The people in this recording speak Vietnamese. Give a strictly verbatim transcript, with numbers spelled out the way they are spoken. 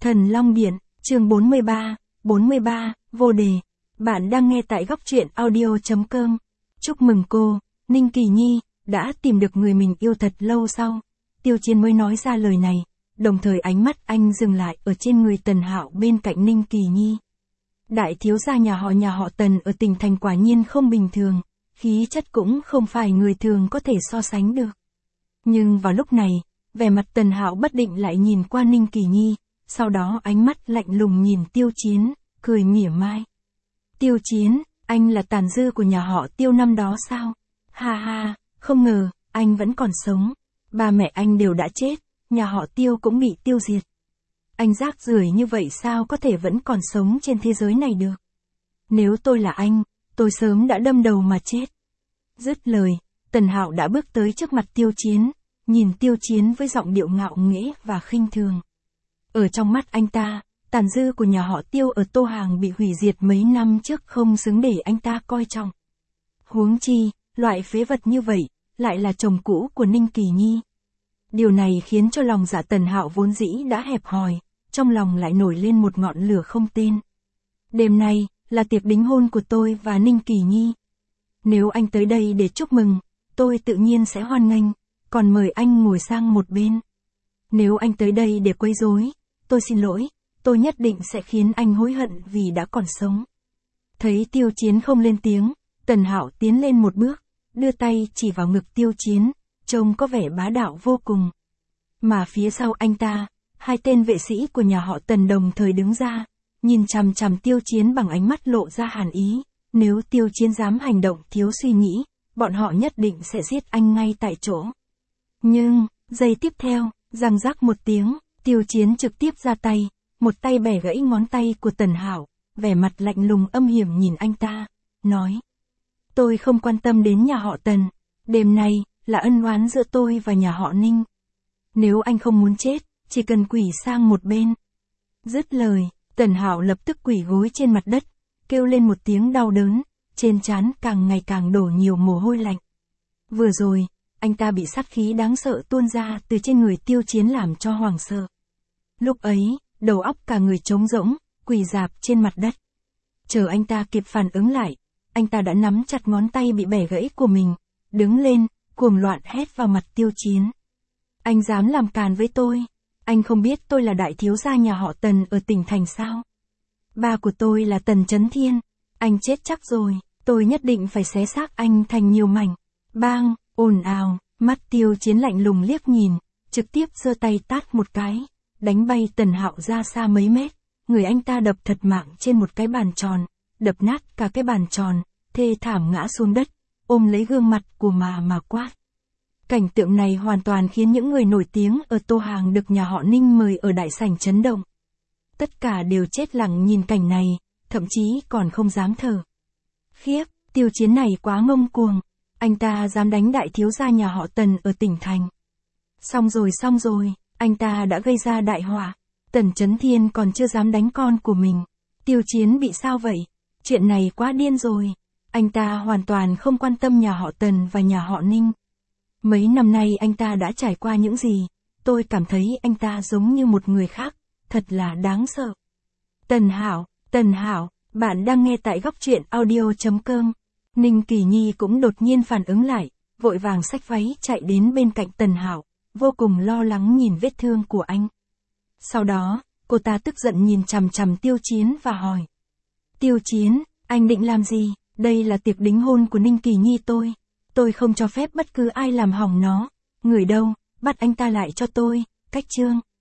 Thần Long Điện, chương bốn mươi ba, bốn mươi ba, vô đề. Bạn đang nghe tại góc truyện audio chấm com. Chúc mừng cô, Ninh Kỳ Nhi, đã tìm được người mình yêu thật lâu sau. Tiêu Chiến mới nói ra lời này, đồng thời ánh mắt anh dừng lại ở trên người Tần Hạo bên cạnh Ninh Kỳ Nhi. Đại thiếu gia nhà họ nhà họ Tần ở tỉnh thành quả nhiên không bình thường, khí chất cũng không phải người thường có thể so sánh được. Nhưng vào lúc này, vẻ mặt Tần Hạo bất định lại nhìn qua Ninh Kỳ Nhi, sau đó ánh mắt lạnh lùng nhìn Tiêu Chiến, cười mỉa mai. Tiêu Chiến, anh là tàn dư của nhà họ Tiêu năm đó sao? Ha ha, không ngờ, anh vẫn còn sống. Ba mẹ anh đều đã chết, nhà họ Tiêu cũng bị tiêu diệt. Anh rác rưởi như vậy sao có thể vẫn còn sống trên thế giới này được? Nếu tôi là anh, tôi sớm đã đâm đầu mà chết. Dứt lời, Tần Hạo đã bước tới trước mặt Tiêu Chiến, nhìn Tiêu Chiến với giọng điệu ngạo nghễ và khinh thường. Ở trong mắt anh ta, tàn dư của nhà họ Tiêu ở Tô Hàng bị hủy diệt mấy năm trước không xứng để anh ta coi trọng. Huống chi, loại phế vật như vậy, lại là chồng cũ của Ninh Kỳ Nhi. Điều này khiến cho lòng dạ Tần Hạo vốn dĩ đã hẹp hòi, trong lòng lại nổi lên một ngọn lửa không tên. Đêm nay, là tiệc đính hôn của tôi và Ninh Kỳ Nhi. Nếu anh tới đây để chúc mừng, tôi tự nhiên sẽ hoan nghênh, còn mời anh ngồi sang một bên. Nếu anh tới đây để quấy rối, tôi xin lỗi, tôi nhất định sẽ khiến anh hối hận vì đã còn sống. Thấy Tiêu Chiến không lên tiếng, Tần Hạo tiến lên một bước, đưa tay chỉ vào ngực Tiêu Chiến, trông có vẻ bá đạo vô cùng. Mà phía sau anh ta, hai tên vệ sĩ của nhà họ Tần đồng thời đứng ra, nhìn chằm chằm Tiêu Chiến bằng ánh mắt lộ ra hàn ý. Nếu Tiêu Chiến dám hành động thiếu suy nghĩ, bọn họ nhất định sẽ giết anh ngay tại chỗ. Nhưng, giây tiếp theo, răng rắc một tiếng, Tiêu Chiến trực tiếp ra tay, một tay bẻ gãy ngón tay của Tần Hạo, vẻ mặt lạnh lùng âm hiểm nhìn anh ta, nói. Tôi không quan tâm đến nhà họ Tần, đêm nay, là ân oán giữa tôi và nhà họ Ninh. Nếu anh không muốn chết, chỉ cần quỳ sang một bên. Dứt lời, Tần Hạo lập tức quỳ gối trên mặt đất, kêu lên một tiếng đau đớn, trên trán càng ngày càng đổ nhiều mồ hôi lạnh. Vừa rồi, anh ta bị sát khí đáng sợ tuôn ra từ trên người Tiêu Chiến làm cho hoảng sợ. Lúc ấy, đầu óc cả người trống rỗng, quỳ rạp trên mặt đất. Chờ anh ta kịp phản ứng lại, anh ta đã nắm chặt ngón tay bị bẻ gãy của mình, đứng lên, cuồng loạn hét vào mặt Tiêu Chiến. Anh dám làm càn với tôi? Anh không biết tôi là đại thiếu gia nhà họ Tần ở tỉnh thành sao? Ba của tôi là Tần Chấn Thiên, anh chết chắc rồi, tôi nhất định phải xé xác anh thành nhiều mảnh. Bang, ồn ào, mắt Tiêu Chiến lạnh lùng liếc nhìn, trực tiếp giơ tay tát một cái, đánh bay Tần Hạo ra xa mấy mét, người anh ta đập thật mạng trên một cái bàn tròn, đập nát cả cái bàn tròn, thê thảm ngã xuống đất, ôm lấy gương mặt của mà mà quát. Cảnh tượng này hoàn toàn khiến những người nổi tiếng ở Tô Hàng được nhà họ Ninh mời ở đại sảnh chấn động. Tất cả đều chết lặng nhìn cảnh này, thậm chí còn không dám thở. Khiếp, Tiêu Chiến này quá ngông cuồng, anh ta dám đánh đại thiếu gia nhà họ Tần ở tỉnh thành. Xong rồi xong rồi, anh ta đã gây ra đại họa, Tần Chấn Thiên còn chưa dám đánh con của mình. Tiêu Chiến bị sao vậy? Chuyện này quá điên rồi, anh ta hoàn toàn không quan tâm nhà họ Tần và nhà họ Ninh. Mấy năm nay anh ta đã trải qua những gì, tôi cảm thấy anh ta giống như một người khác, thật là đáng sợ. Tần Hạo, Tần Hạo, bạn đang nghe tại góc truyện audio chấm com. Ninh Kỳ Nhi cũng đột nhiên phản ứng lại, vội vàng xách váy chạy đến bên cạnh Tần Hạo, vô cùng lo lắng nhìn vết thương của anh. Sau đó, cô ta tức giận nhìn chằm chằm Tiêu Chiến và hỏi. Tiêu Chiến, anh định làm gì? Đây là tiệc đính hôn của Ninh Kỳ Nhi tôi. Tôi không cho phép bất cứ ai làm hỏng nó. Người đâu, bắt anh ta lại cho tôi, cách chương.